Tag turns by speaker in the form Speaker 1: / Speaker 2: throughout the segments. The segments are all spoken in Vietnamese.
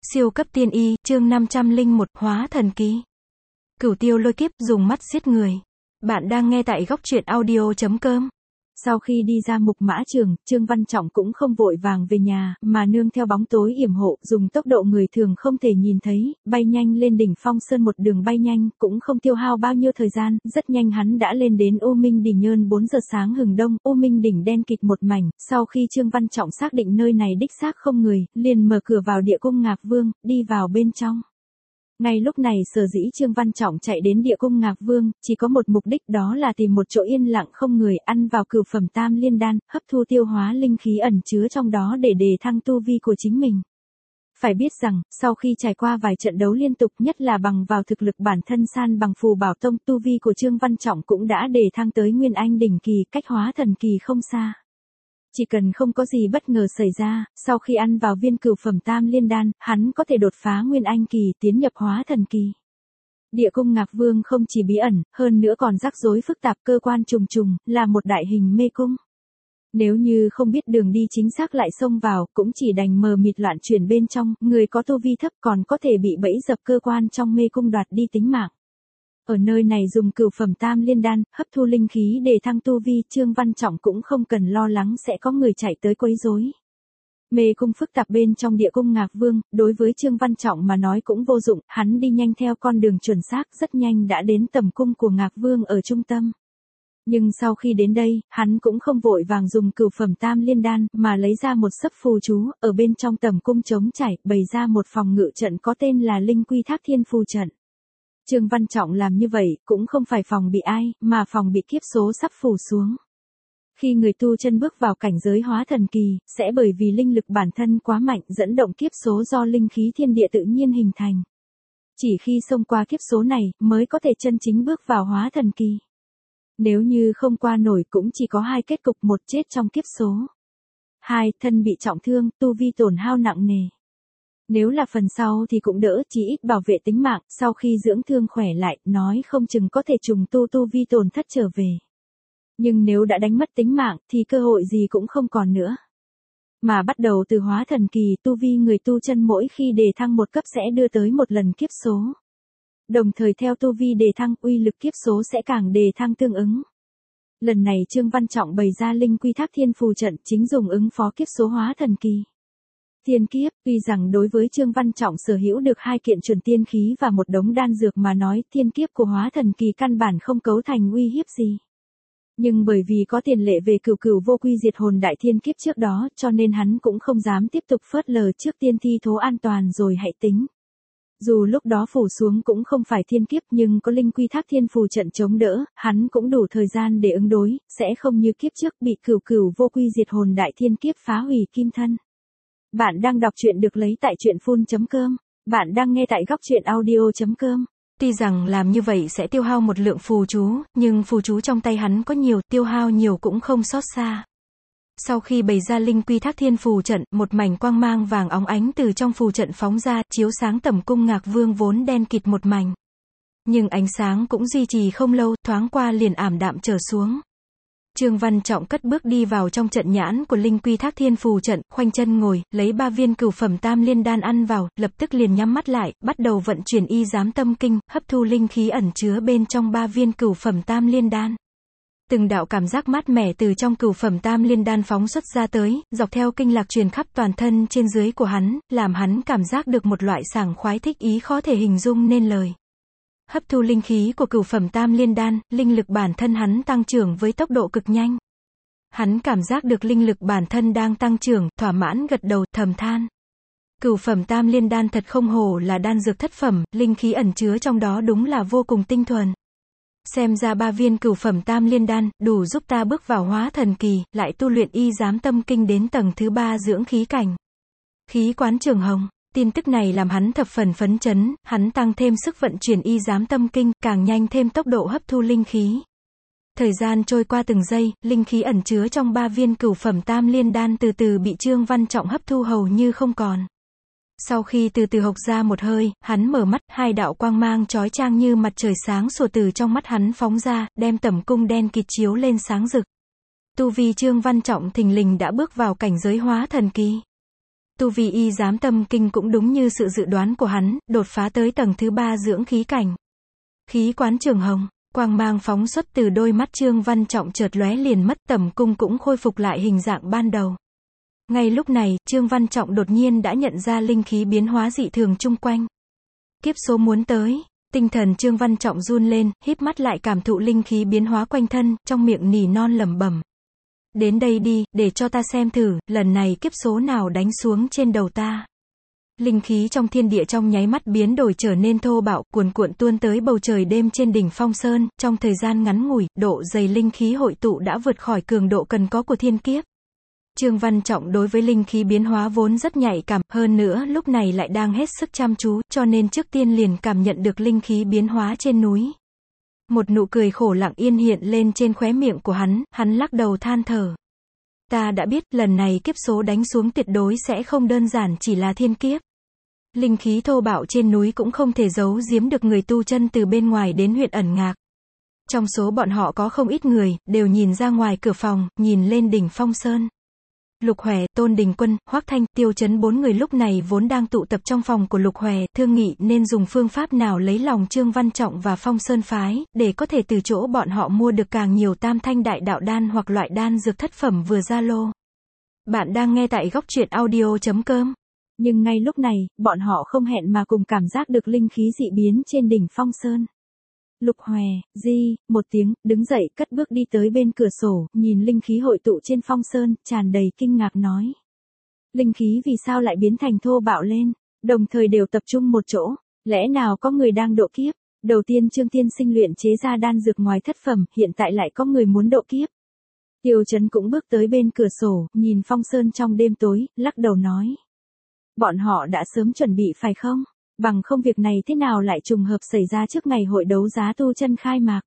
Speaker 1: Siêu cấp tiên y, chương 501, hóa thần kỳ. Cửu tiêu lôi kiếp, dùng mắt giết người. Bạn đang nghe tại góc truyện audio.com. Sau khi đi ra Mục Mã Trường, Trương Văn Trọng cũng không vội vàng về nhà, mà nương theo bóng tối yểm hộ, dùng tốc độ người thường không thể nhìn thấy, bay nhanh lên đỉnh Phong Sơn, một đường bay nhanh, cũng không tiêu hao bao nhiêu thời gian, rất nhanh hắn đã lên đến U Minh đỉnh. Nhơn 4 giờ sáng hừng đông, U Minh đỉnh đen kịt một mảnh, sau khi Trương Văn Trọng xác định nơi này đích xác không người, liền mở cửa vào Địa Cung Ngạc Vương, đi vào bên trong. Ngay lúc này sở dĩ Trương Văn Trọng chạy đến Địa Cung Ngạc Vương, chỉ có một mục đích, đó là tìm một chỗ yên lặng không người, ăn vào cửu phẩm tam liên đan, hấp thu tiêu hóa linh khí ẩn chứa trong đó để đề thăng tu vi của chính mình. Phải biết rằng, sau khi trải qua vài trận đấu liên tục, nhất là bằng vào thực lực bản thân san bằng Phù Bảo Tông, tu vi của Trương Văn Trọng cũng đã đề thăng tới Nguyên Anh đỉnh kỳ, cách hóa thần kỳ không xa. Chỉ cần không có gì bất ngờ xảy ra, sau khi ăn vào viên cửu phẩm tam liên đan, hắn có thể đột phá Nguyên Anh kỳ, tiến nhập hóa thần kỳ. Địa Cung Ngạc Vương không chỉ bí ẩn, hơn nữa còn rắc rối phức tạp, cơ quan trùng trùng, là một đại hình mê cung. Nếu như không biết đường đi chính xác lại xông vào, cũng chỉ đành mờ mịt loạn chuyển bên trong, người có tu vi thấp còn có thể bị bẫy dập cơ quan trong mê cung đoạt đi tính mạng. Ở nơi này dùng cửu phẩm tam liên đan, hấp thu linh khí để thăng tu vi, Trương Văn Trọng cũng không cần lo lắng sẽ có người chạy tới quấy rối. Mê cung phức tạp bên trong Địa Cung Ngạc Vương, đối với Trương Văn Trọng mà nói cũng vô dụng, hắn đi nhanh theo con đường chuẩn xác, rất nhanh đã đến tầm cung của Ngạc Vương ở trung tâm. Nhưng sau khi đến đây, hắn cũng không vội vàng dùng cửu phẩm tam liên đan, mà lấy ra một sấp phù chú, ở bên trong tầm cung trống trải, bày ra một phòng ngự trận có tên là Linh Quy Thác Thiên Phù Trận. Trương Văn Trọng làm như vậy, cũng không phải phòng bị ai, mà phòng bị kiếp số sắp phủ xuống. Khi người tu chân bước vào cảnh giới hóa thần kỳ, sẽ bởi vì linh lực bản thân quá mạnh dẫn động kiếp số do linh khí thiên địa tự nhiên hình thành. Chỉ khi xông qua kiếp số này, mới có thể chân chính bước vào hóa thần kỳ. Nếu như không qua nổi cũng chỉ có hai kết cục: một, chết trong kiếp số. 2, thân bị trọng thương, tu vi tổn hao nặng nề. Nếu là phần sau thì cũng đỡ, chỉ ít bảo vệ tính mạng, sau khi dưỡng thương khỏe lại, nói không chừng có thể trùng tu vi tổn thất trở về. Nhưng nếu đã đánh mất tính mạng, thì cơ hội gì cũng không còn nữa. Mà bắt đầu từ hóa thần kỳ, tu vi người tu chân mỗi khi đề thăng một cấp sẽ đưa tới một lần kiếp số. Đồng thời theo tu vi đề thăng, uy lực kiếp số sẽ càng đề thăng tương ứng. Lần này Trương Văn Trọng bày ra Linh Quy Thác Thiên Phù Trận, chính dùng ứng phó kiếp số hóa thần kỳ. Tiên kiếp, tuy rằng đối với Trương Văn Trọng sở hữu được 2 kiện chuẩn tiên khí và một đống đan dược mà nói, thiên kiếp của hóa thần kỳ căn bản không cấu thành uy hiếp gì. Nhưng bởi vì có tiền lệ về cửu cửu vô quy diệt hồn đại thiên kiếp trước đó, cho nên hắn cũng không dám tiếp tục phớt lờ, trước tiên thi thố an toàn rồi hãy tính. Dù lúc đó phủ xuống cũng không phải thiên kiếp, nhưng có Linh Quy Thác Thiên Phù Trận chống đỡ, hắn cũng đủ thời gian để ứng đối, sẽ không như kiếp trước bị cửu cửu vô quy diệt hồn đại thiên kiếp phá hủy kim thân. Bạn đang đọc truyện được lấy tại truyện.com. Bạn đang nghe tại góc truyện audio.com. Tuy rằng làm như vậy sẽ tiêu hao một lượng phù chú, nhưng phù chú trong tay hắn có nhiều, tiêu hao nhiều cũng không xót xa. Sau khi bày ra Linh Quy Thác Thiên Phù Trận, một mảnh quang mang vàng óng ánh từ trong phù trận phóng ra, chiếu sáng tầm cung Ngạc Vương vốn đen kịt một mảnh. Nhưng ánh sáng cũng duy trì không lâu, thoáng qua liền ảm đạm trở xuống. Trương Văn Trọng cất bước đi vào trong trận nhãn của Linh Quy Thác Thiên Phù Trận, khoanh chân ngồi, lấy 3 viên cửu phẩm tam liên đan ăn vào, lập tức liền nhắm mắt lại, bắt đầu vận chuyển y giám tâm kinh, hấp thu linh khí ẩn chứa bên trong 3 viên cửu phẩm tam liên đan. Từng đạo cảm giác mát mẻ từ trong cửu phẩm tam liên đan phóng xuất ra tới, dọc theo kinh lạc truyền khắp toàn thân trên dưới của hắn, làm hắn cảm giác được một loại sảng khoái thích ý khó thể hình dung nên lời. Hấp thu linh khí của cửu phẩm tam liên đan, linh lực bản thân hắn tăng trưởng với tốc độ cực nhanh. Hắn cảm giác được linh lực bản thân đang tăng trưởng, thỏa mãn gật đầu, thầm than. Cửu phẩm tam liên đan thật không hổ là đan dược thất phẩm, linh khí ẩn chứa trong đó đúng là vô cùng tinh thuần. Xem ra 3 viên cửu phẩm tam liên đan, đủ giúp ta bước vào hóa thần kỳ, lại tu luyện y giám tâm kinh đến tầng thứ 3 dưỡng khí cảnh. Khí quán trường hồng. Tin tức này làm hắn thập phần phấn chấn, hắn tăng thêm sức vận chuyển y giám tâm kinh, càng nhanh thêm tốc độ hấp thu linh khí. Thời gian trôi qua từng giây, linh khí ẩn chứa trong 3 viên cửu phẩm tam liên đan từ từ bị Trương Văn Trọng hấp thu hầu như không còn. Sau khi từ từ hộc ra một hơi, hắn mở mắt, 2 đạo quang mang chói chang như mặt trời sáng sủa từ trong mắt hắn phóng ra, đem tẩm cung đen kịt chiếu lên sáng rực. Tu vi Trương Văn Trọng thình lình đã bước vào cảnh giới hóa thần kỳ. Tu vi y giám tâm kinh cũng đúng như sự dự đoán của hắn, đột phá tới tầng thứ 3 dưỡng khí cảnh. Khí quán trường hồng, quang mang phóng xuất từ đôi mắt Trương Văn Trọng chợt lóe liền mất, tẩm cung cũng khôi phục lại hình dạng ban đầu. Ngay lúc này, Trương Văn Trọng đột nhiên đã nhận ra linh khí biến hóa dị thường chung quanh. Kiếp số muốn tới. Tinh thần Trương Văn Trọng run lên, híp mắt lại cảm thụ linh khí biến hóa quanh thân, trong miệng nỉ non lẩm bẩm. Đến đây đi, để cho ta xem thử, lần này kiếp số nào đánh xuống trên đầu ta. Linh khí trong thiên địa trong nháy mắt biến đổi trở nên thô bạo, cuồn cuộn tuôn tới bầu trời đêm trên đỉnh Phong Sơn, trong thời gian ngắn ngủi, độ dày linh khí hội tụ đã vượt khỏi cường độ cần có của thiên kiếp. Trương Văn Trọng đối với linh khí biến hóa vốn rất nhạy cảm, hơn nữa lúc này lại đang hết sức chăm chú, cho nên trước tiên liền cảm nhận được linh khí biến hóa trên núi. Một nụ cười khổ lặng yên hiện lên trên khóe miệng của hắn lắc đầu than thở. Ta đã biết, lần này kiếp số đánh xuống tuyệt đối sẽ không đơn giản chỉ là thiên kiếp. Linh khí thô bạo trên núi cũng không thể giấu giếm được người tu chân từ bên ngoài đến huyện ẩn ngạc. Trong số bọn họ có không ít người, đều nhìn ra ngoài cửa phòng, nhìn lên đỉnh Phong Sơn. Lục Hòe, Tôn Đình Quân, Hoắc Thanh, Tiêu Chấn bốn người lúc này vốn đang tụ tập trong phòng của Lục Hòe, thương nghị nên dùng phương pháp nào lấy lòng Trương Văn Trọng và Phong Sơn phái, để có thể từ chỗ bọn họ mua được càng nhiều tam thanh đại đạo đan hoặc loại đan dược thất phẩm vừa ra lô. Bạn đang nghe tại góc truyện audio.com. Nhưng ngay lúc này, bọn họ không hẹn mà cùng cảm giác được linh khí dị biến trên đỉnh Phong Sơn. Lục Hòe, một tiếng, đứng dậy, cất bước đi tới bên cửa sổ, nhìn linh khí hội tụ trên Phong Sơn, tràn đầy kinh ngạc nói. Linh khí vì sao lại biến thành thô bạo lên, đồng thời đều tập trung một chỗ, lẽ nào có người đang độ kiếp? Đầu tiên Trương Tiên Sinh luyện chế ra đan dược ngoài thất phẩm, hiện tại lại có người muốn độ kiếp. Tiêu Chấn cũng bước tới bên cửa sổ, nhìn Phong Sơn trong đêm tối, lắc đầu nói. Bọn họ đã sớm chuẩn bị phải không? Bằng không việc này thế nào lại trùng hợp xảy ra trước ngày hội đấu giá tu chân khai mạc.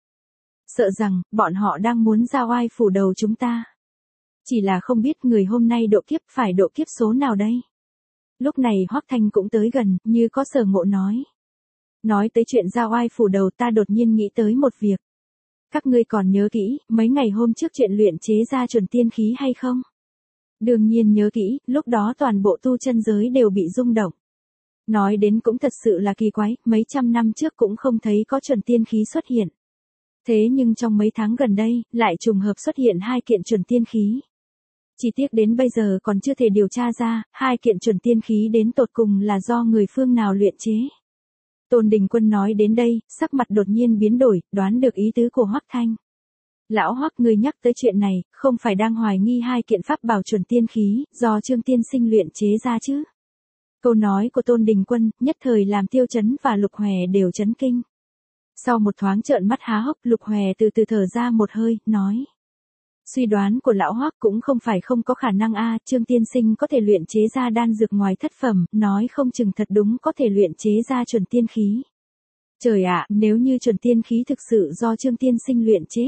Speaker 1: Sợ rằng, bọn họ đang muốn ra oai phủ đầu chúng ta. Chỉ là không biết người hôm nay độ kiếp phải độ kiếp số nào đây. Lúc này Hoắc Thanh cũng tới gần, như có sở ngộ nói. Nói tới chuyện ra oai phủ đầu ta đột nhiên nghĩ tới một việc. Các ngươi còn nhớ kỹ, mấy ngày hôm trước chuyện luyện chế ra chuẩn tiên khí hay không? Đương nhiên nhớ kỹ, lúc đó toàn bộ tu chân giới đều bị rung động. Nói đến cũng thật sự là kỳ quái, mấy trăm năm trước cũng không thấy có chuẩn tiên khí xuất hiện. Thế nhưng trong mấy tháng gần đây, lại trùng hợp xuất hiện 2 kiện chuẩn tiên khí. Chỉ tiếc đến bây giờ còn chưa thể điều tra ra, 2 kiện chuẩn tiên khí đến tột cùng là do người phương nào luyện chế. Tôn Đình Quân nói đến đây, sắc mặt đột nhiên biến đổi, đoán được ý tứ của Hoắc Thanh. Lão Hoắc, ngươi nhắc tới chuyện này, không phải đang hoài nghi 2 kiện pháp bảo chuẩn tiên khí, do Trương Tiên Sinh luyện chế ra chứ? Câu nói của Tôn Đình Quân, nhất thời làm Tiêu Chấn và Lục Hòe đều chấn kinh. Sau một thoáng trợn mắt há hốc, Lục Hòe từ từ thở ra một hơi, nói. Suy đoán của lão Hoắc cũng không phải không có khả năng Trương Tiên Sinh có thể luyện chế ra đan dược ngoài thất phẩm, nói không chừng thật đúng có thể luyện chế ra chuẩn tiên khí. Trời ạ, nếu như chuẩn tiên khí thực sự do Trương Tiên Sinh luyện chế,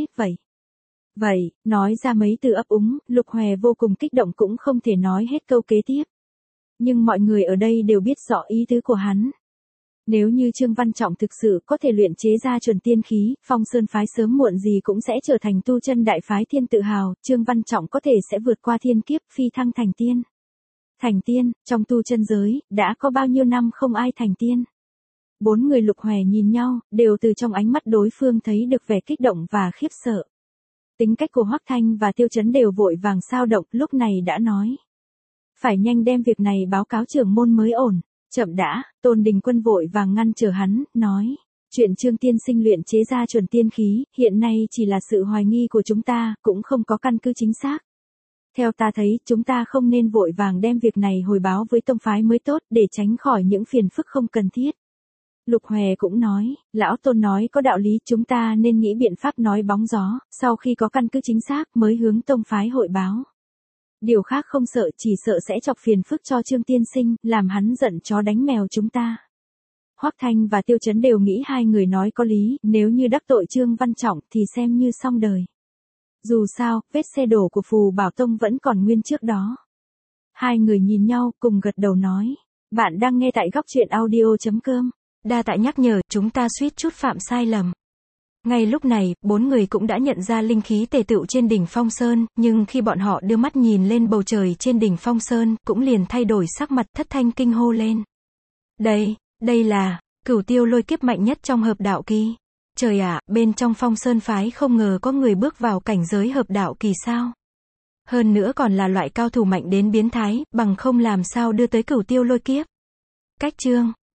Speaker 1: Vậy, nói ra mấy từ ấp úng, Lục Hòe vô cùng kích động cũng không thể nói hết câu kế tiếp. Nhưng mọi người ở đây đều biết rõ ý tứ của hắn. Nếu như Trương Văn Trọng thực sự có thể luyện chế ra chuẩn tiên khí, Phong Sơn phái sớm muộn gì cũng sẽ trở thành tu chân đại phái thiên tự hào, Trương Văn Trọng có thể sẽ vượt qua thiên kiếp, phi thăng thành tiên. Thành tiên, trong tu chân giới, đã có bao nhiêu năm không ai thành tiên. 4 người Lục Hòe nhìn nhau, đều từ trong ánh mắt đối phương thấy được vẻ kích động và khiếp sợ. Tính cách của Hoắc Thanh và Tiêu Chấn đều vội vàng sao động, lúc này đã nói. Phải nhanh đem việc này báo cáo trưởng môn mới ổn. Chậm đã, Tôn Đình Quân vội vàng ngăn trở hắn, nói. Chuyện Trương Tiên Sinh luyện chế ra chuẩn tiên khí, hiện nay chỉ là sự hoài nghi của chúng ta, cũng không có căn cứ chính xác. Theo ta thấy, chúng ta không nên vội vàng đem việc này hồi báo với tông phái mới tốt, để tránh khỏi những phiền phức không cần thiết. Lục Hòe cũng nói, lão Tôn nói có đạo lý, chúng ta nên nghĩ biện pháp nói bóng gió, sau khi có căn cứ chính xác mới hướng tông phái hội báo. Điều khác không sợ, chỉ sợ sẽ chọc phiền phức cho Trương Tiên Sinh, làm hắn giận chó đánh mèo chúng ta. Hoắc Thanh và Tiêu Chấn đều nghĩ 2 người nói có lý, nếu như đắc tội Trương Văn Trọng thì xem như xong đời. Dù sao, vết xe đổ của Phù Bảo Tông vẫn còn nguyên trước đó. 2 người nhìn nhau, cùng gật đầu nói. Bạn đang nghe tại góc truyện audio.com. Đa tạ nhắc nhở, chúng ta suýt chút phạm sai lầm. Ngay lúc này, 4 người cũng đã nhận ra linh khí tề tựu trên đỉnh Phong Sơn, nhưng khi bọn họ đưa mắt nhìn lên bầu trời trên đỉnh Phong Sơn, cũng liền thay đổi sắc mặt, thất thanh kinh hô lên. Đây là Cửu Tiêu Lôi Kiếp mạnh nhất trong hợp đạo kỳ. Trời ạ, bên trong Phong Sơn phái không ngờ có người bước vào cảnh giới hợp đạo kỳ sao? Hơn nữa còn là loại cao thủ mạnh đến biến thái, bằng không làm sao đưa tới Cửu Tiêu Lôi Kiếp. Cách chương